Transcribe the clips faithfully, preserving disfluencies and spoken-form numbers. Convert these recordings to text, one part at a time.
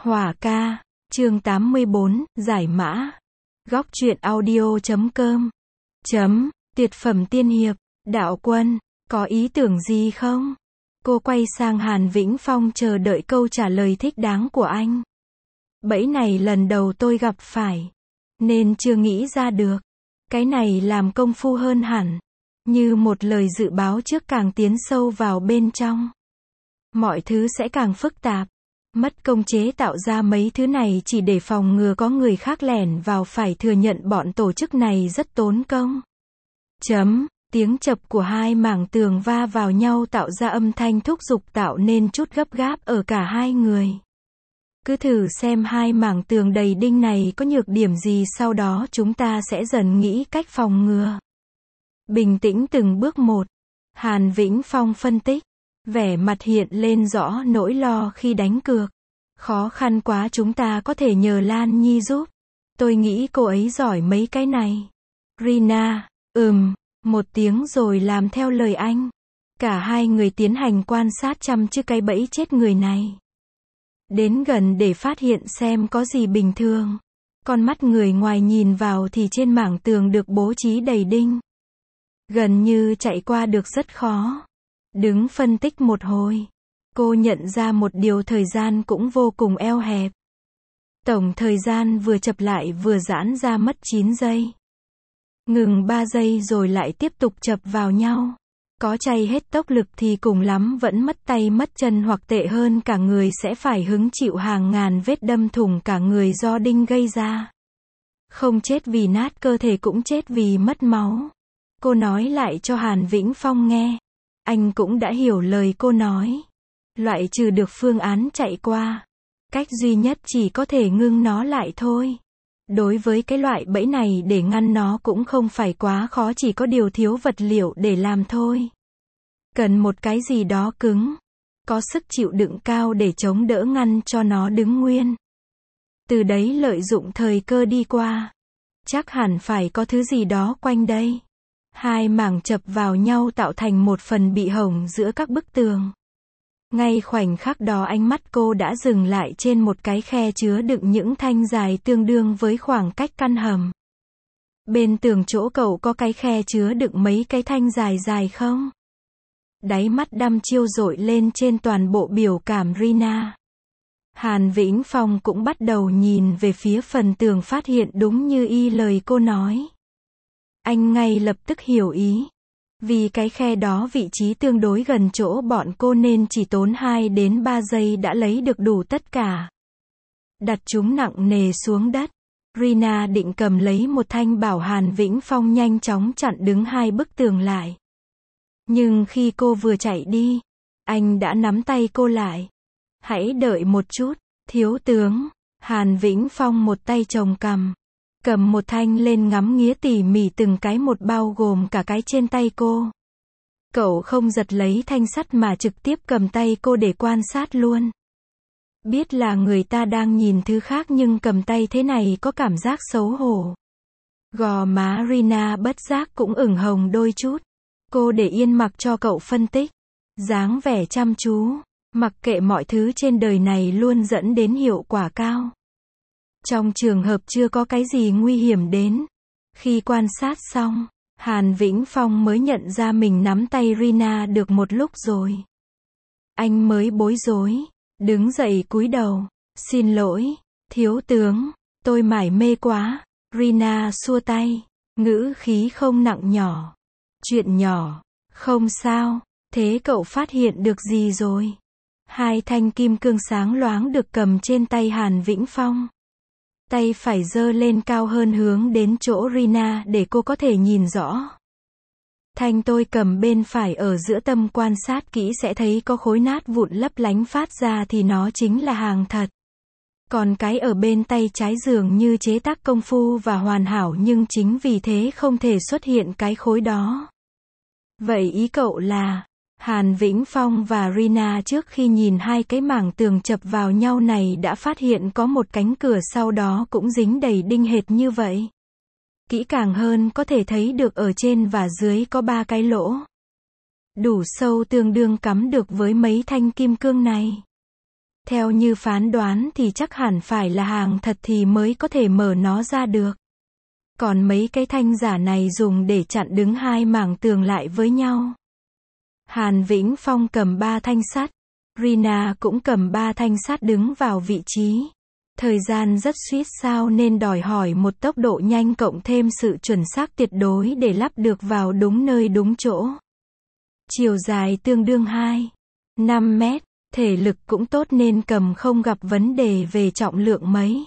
Hỏa ca, chương tám mươi bốn, giải mã. Góc truyện audio chấm com. Chấm, tuyệt phẩm tiên hiệp, đạo quân, có ý tưởng gì không? Cô quay sang Hàn Vĩnh Phong chờ đợi câu trả lời thích đáng của anh. Bẫy này lần đầu tôi gặp phải, nên chưa nghĩ ra được. Cái này làm công phu hơn hẳn. Như một lời dự báo trước, càng tiến sâu vào bên trong, mọi thứ sẽ càng phức tạp. Mất công chế tạo ra mấy thứ này chỉ để phòng ngừa có người khác lẻn vào, phải thừa nhận bọn tổ chức này rất tốn công. Chấm, tiếng chập của hai mảng tường va vào nhau tạo ra âm thanh thúc giục, tạo nên chút gấp gáp ở cả hai người. Cứ thử xem hai mảng tường đầy đinh này có nhược điểm gì, sau đó chúng ta sẽ dần nghĩ cách phòng ngừa. Bình tĩnh từng bước một, Hàn Vĩnh Phong phân tích, vẻ mặt hiện lên rõ nỗi lo khi đánh cược. Khó khăn quá, chúng ta có thể nhờ Lan Nhi giúp. Tôi nghĩ cô ấy giỏi mấy cái này. Rina, ừm, một tiếng rồi làm theo lời anh. Cả hai người tiến hành quan sát chăm chứ cái bẫy chết người này. Đến gần để phát hiện xem có gì bình thường. Con mắt người ngoài nhìn vào thì trên mảng tường được bố trí đầy đinh. Gần như chạy qua được rất khó. Đứng phân tích một hồi, cô nhận ra một điều, thời gian cũng vô cùng eo hẹp. Tổng thời gian vừa chập lại vừa giãn ra mất chín giây. Ngừng ba giây rồi lại tiếp tục chập vào nhau. Có chay hết tốc lực thì cùng lắm vẫn mất tay mất chân, hoặc tệ hơn cả người sẽ phải hứng chịu hàng ngàn vết đâm thủng cả người do đinh gây ra. Không chết vì nát cơ thể cũng chết vì mất máu. Cô nói lại cho Hàn Vĩnh Phong nghe. Anh cũng đã hiểu lời cô nói. Loại trừ được phương án chạy qua. Cách duy nhất chỉ có thể ngưng nó lại thôi. Đối với cái loại bẫy này, để ngăn nó cũng không phải quá khó, chỉ có điều thiếu vật liệu để làm thôi. Cần một cái gì đó cứng, có sức chịu đựng cao để chống đỡ, ngăn cho nó đứng nguyên. Từ đấy lợi dụng thời cơ đi qua. Chắc hẳn phải có thứ gì đó quanh đây. Hai mảng chập vào nhau tạo thành một phần bị hổng giữa các bức tường. Ngay khoảnh khắc đó ánh mắt cô đã dừng lại trên một cái khe chứa đựng những thanh dài tương đương với khoảng cách căn hầm. Bên tường chỗ cậu có cái khe chứa đựng mấy cái thanh dài dài không? Đáy mắt đăm chiêu dội lên trên toàn bộ biểu cảm Rina. Hàn Vĩnh Phong cũng bắt đầu nhìn về phía phần tường, phát hiện đúng như y lời cô nói. Anh ngay lập tức hiểu ý. Vì cái khe đó vị trí tương đối gần chỗ bọn cô nên chỉ tốn hai đến ba giây đã lấy được đủ tất cả. Đặt chúng nặng nề xuống đất. Rina định cầm lấy một thanh, bảo Hàn Vĩnh Phong nhanh chóng chặn đứng hai bức tường lại. Nhưng khi cô vừa chạy đi, anh đã nắm tay cô lại. Hãy đợi một chút, thiếu tướng. Hàn Vĩnh Phong một tay chồng cằm, cầm một thanh lên ngắm nghía tỉ mỉ từng cái một, bao gồm cả cái trên tay cô. Cậu không giật lấy thanh sắt mà trực tiếp cầm tay cô để quan sát luôn. Biết là người ta đang nhìn thứ khác nhưng cầm tay thế này có cảm giác xấu hổ. Gò má Rina bất giác cũng ửng hồng đôi chút. Cô để yên mặc cho cậu phân tích. Dáng vẻ chăm chú, mặc kệ mọi thứ trên đời này luôn dẫn đến hiệu quả cao. Trong trường hợp chưa có cái gì nguy hiểm đến. Khi quan sát xong, Hàn Vĩnh Phong mới nhận ra mình nắm tay Rina được một lúc rồi. Anh mới bối rối, đứng dậy cúi đầu. Xin lỗi, thiếu tướng, tôi mải mê quá. Rina xua tay, ngữ khí không nặng nhỏ. Chuyện nhỏ, không sao. Thế cậu phát hiện được gì rồi? Hai thanh kim cương sáng loáng được cầm trên tay Hàn Vĩnh Phong. Tay phải giơ lên cao hơn, hướng đến chỗ Rina để cô có thể nhìn rõ. Thanh tôi cầm bên phải ở giữa, tâm quan sát kỹ sẽ thấy có khối nát vụn lấp lánh phát ra thì nó chính là hàng thật. Còn cái ở bên tay trái dường như chế tác công phu và hoàn hảo, nhưng chính vì thế không thể xuất hiện cái khối đó. Vậy ý cậu là, Hàn Vĩnh Phong và Rina trước khi nhìn hai cái mảng tường chập vào nhau này đã phát hiện có một cánh cửa sau đó cũng dính đầy đinh hệt như vậy. Kỹ càng hơn có thể thấy được ở trên và dưới có ba cái lỗ. Đủ sâu, tương đương cắm được với mấy thanh kim cương này. Theo như phán đoán thì chắc hẳn phải là hàng thật thì mới có thể mở nó ra được. Còn mấy cái thanh giả này dùng để chặn đứng hai mảng tường lại với nhau. Hàn Vĩnh Phong cầm ba thanh sắt. Rina cũng cầm ba thanh sắt đứng vào vị trí. Thời gian rất suýt sao nên đòi hỏi một tốc độ nhanh cộng thêm sự chuẩn xác tuyệt đối để lắp được vào đúng nơi đúng chỗ. Chiều dài tương đương hai phẩy năm mét, thể lực cũng tốt nên cầm không gặp vấn đề về trọng lượng mấy.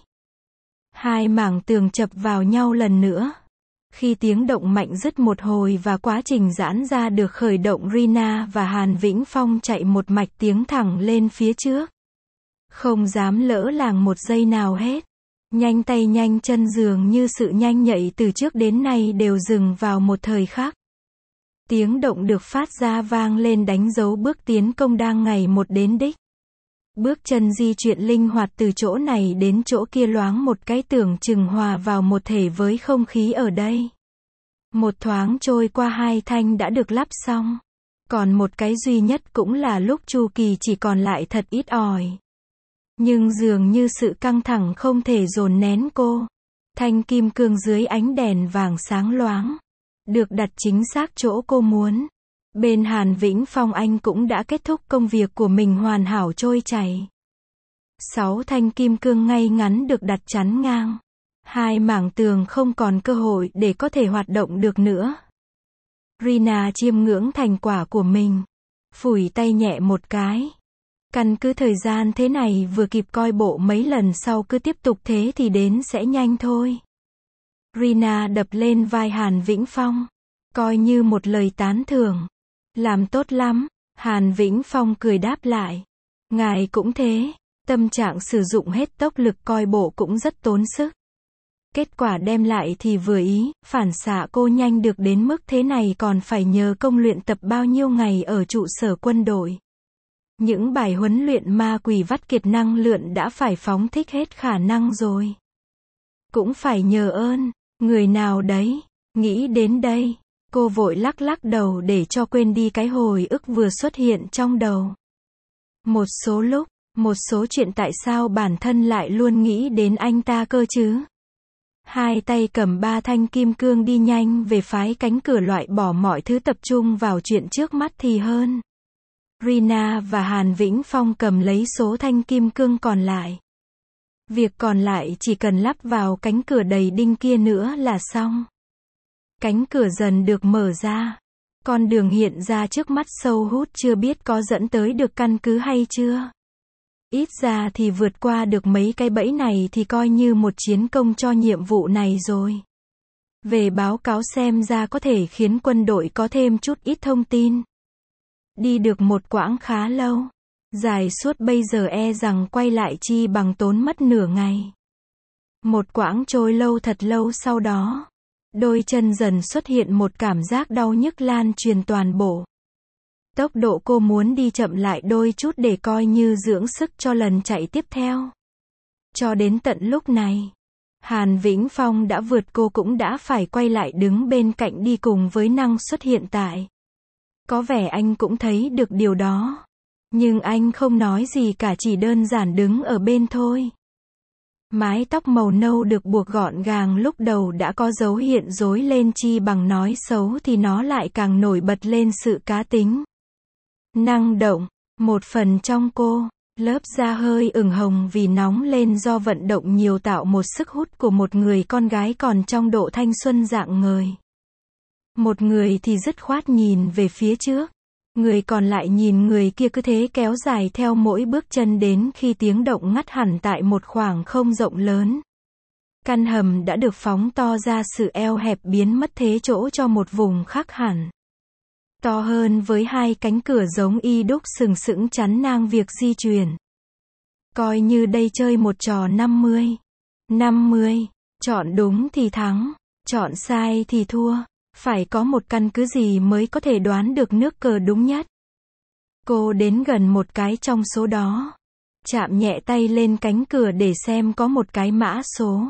Hai mảng tường chập vào nhau lần nữa. Khi tiếng động mạnh dứt một hồi và quá trình giãn ra được khởi động, Rina và Hàn Vĩnh Phong chạy một mạch tiến thẳng lên phía trước. Không dám lỡ làng một giây nào hết. Nhanh tay nhanh chân, dường như sự nhanh nhạy từ trước đến nay đều dừng vào một thời khắc. Tiếng động được phát ra vang lên đánh dấu bước tiến công đang ngày một đến đích. Bước chân di chuyển linh hoạt từ chỗ này đến chỗ kia, loáng một cái tưởng chừng hòa vào một thể với không khí ở đây. Một thoáng trôi qua, hai thanh đã được lắp xong. Còn một cái duy nhất cũng là lúc chu kỳ chỉ còn lại thật ít ỏi. Nhưng dường như sự căng thẳng không thể dồn nén cô. Thanh kim cương dưới ánh đèn vàng sáng loáng. Được đặt chính xác chỗ cô muốn. Bên Hàn Vĩnh Phong, anh cũng đã kết thúc công việc của mình hoàn hảo trôi chảy. Sáu thanh kim cương ngay ngắn được đặt chắn ngang. Hai mảng tường không còn cơ hội để có thể hoạt động được nữa. Rina chiêm ngưỡng thành quả của mình. Phủi tay nhẹ một cái. Căn cứ thời gian thế này vừa kịp coi bộ, mấy lần sau cứ tiếp tục thế thì đến sẽ nhanh thôi. Rina đập lên vai Hàn Vĩnh Phong. Coi như một lời tán thưởng. Làm tốt lắm. Hàn Vĩnh Phong cười đáp lại. Ngài cũng thế. Tâm trạng sử dụng hết tốc lực coi bộ cũng rất tốn sức. Kết quả đem lại thì vừa ý, phản xạ cô nhanh được đến mức thế này còn phải nhờ công luyện tập bao nhiêu ngày ở trụ sở quân đội. Những bài huấn luyện ma quỷ vắt kiệt năng lượng đã phải phóng thích hết khả năng rồi. Cũng phải nhờ ơn người nào đấy. Nghĩ đến đây, cô vội lắc lắc đầu để cho quên đi cái hồi ức vừa xuất hiện trong đầu. Một số lúc, một số chuyện tại sao bản thân lại luôn nghĩ đến anh ta cơ chứ? Hai tay cầm ba thanh kim cương đi nhanh về phái cánh cửa, loại bỏ mọi thứ, tập trung vào chuyện trước mắt thì hơn. Rina và Hàn Vĩnh Phong cầm lấy số thanh kim cương còn lại. Việc còn lại chỉ cần lắp vào cánh cửa đầy đinh kia nữa là xong. Cánh cửa dần được mở ra. Con đường hiện ra trước mắt sâu hút, chưa biết có dẫn tới được căn cứ hay chưa. Ít ra thì vượt qua được mấy cái bẫy này thì coi như một chiến công cho nhiệm vụ này rồi. Về báo cáo xem ra có thể khiến quân đội có thêm chút ít thông tin. Đi được một quãng khá lâu. Dài suốt bây giờ e rằng quay lại chi bằng tốn mất nửa ngày. Một quãng trôi lâu thật lâu sau đó. Đôi chân dần xuất hiện một cảm giác đau nhức lan truyền toàn bộ. Tốc độ cô muốn đi chậm lại đôi chút để coi như dưỡng sức cho lần chạy tiếp theo. Cho đến tận lúc này, Hàn Vĩnh Phong đã vượt cô, cũng đã phải quay lại đứng bên cạnh đi cùng với năng suất hiện tại. Có vẻ anh cũng thấy được điều đó. Nhưng anh không nói gì cả, chỉ đơn giản đứng ở bên thôi. Mái tóc màu nâu được buộc gọn gàng lúc đầu đã có dấu hiện rối lên, chi bằng nói xấu thì nó lại càng nổi bật lên sự cá tính. Năng động, một phần trong cô, lớp da hơi ửng hồng vì nóng lên do vận động nhiều tạo một sức hút của một người con gái còn trong độ thanh xuân rạng ngời. Một người thì dứt khoát nhìn về phía trước, người còn lại nhìn người kia, cứ thế kéo dài theo mỗi bước chân đến khi tiếng động ngắt hẳn tại một khoảng không rộng lớn. Căn hầm đã được phóng to ra, sự eo hẹp biến mất thế chỗ cho một vùng khác hẳn. To hơn với hai cánh cửa giống y đúc sừng sững chắn ngang việc di chuyển. Coi như đây chơi một trò năm mươi. năm mươi. Chọn đúng thì thắng, chọn sai thì thua. Phải có một căn cứ gì mới có thể đoán được nước cờ đúng nhất. Cô đến gần một cái trong số đó. Chạm nhẹ tay lên cánh cửa để xem có một cái mã số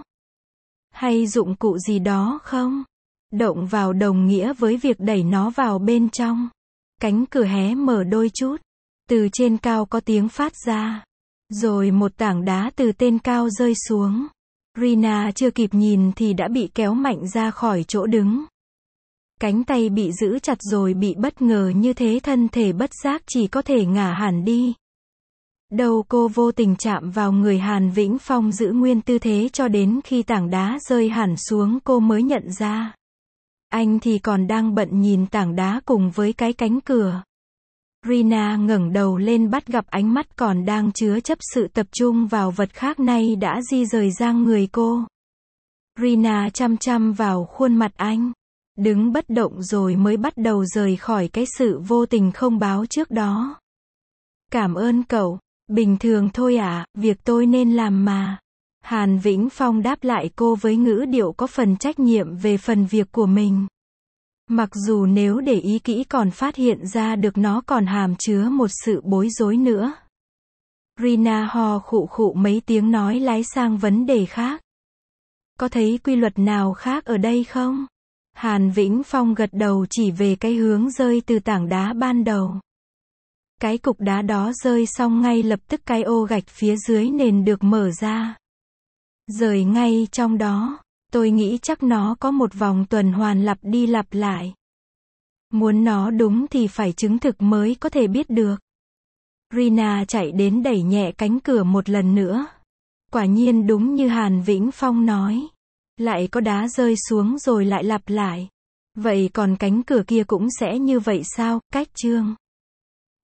hay dụng cụ gì đó không. Động vào đồng nghĩa với việc đẩy nó vào bên trong. Cánh cửa hé mở đôi chút. Từ trên cao có tiếng phát ra. Rồi một tảng đá từ tên cao rơi xuống. Rina chưa kịp nhìn thì đã bị kéo mạnh ra khỏi chỗ đứng. Cánh tay bị giữ chặt rồi bị bất ngờ như thế thân thể bất giác chỉ có thể ngả hẳn đi. Đầu cô vô tình chạm vào người Hàn Vĩnh Phong giữ nguyên tư thế cho đến khi tảng đá rơi hẳn xuống cô mới nhận ra. Anh thì còn đang bận nhìn tảng đá cùng với cái cánh cửa. Rina ngẩng đầu lên bắt gặp ánh mắt còn đang chứa chấp sự tập trung vào vật khác nay đã di rời sang người cô. Rina chăm chăm vào khuôn mặt anh. Đứng bất động rồi mới bắt đầu rời khỏi cái sự vô tình không báo trước đó. Cảm ơn cậu. Bình thường thôi ạ, à, việc tôi nên làm mà. Hàn Vĩnh Phong đáp lại cô với ngữ điệu có phần trách nhiệm về phần việc của mình. Mặc dù nếu để ý kỹ còn phát hiện ra được nó còn hàm chứa một sự bối rối nữa. Rina ho khụ khụ mấy tiếng nói lái sang vấn đề khác. Có thấy quy luật nào khác ở đây không? Hàn Vĩnh Phong gật đầu chỉ về cái hướng rơi từ tảng đá ban đầu. Cái cục đá đó rơi xong ngay lập tức cái ô gạch phía dưới nền được mở ra. Rời ngay trong đó. Tôi nghĩ chắc nó có một vòng tuần hoàn lặp đi lặp lại. Muốn nó đúng thì phải chứng thực mới có thể biết được. Rina chạy đến đẩy nhẹ cánh cửa một lần nữa. Quả nhiên đúng như Hàn Vĩnh Phong nói. Lại có đá rơi xuống rồi lại lặp lại. Vậy còn cánh cửa kia cũng sẽ như vậy sao? Cách chương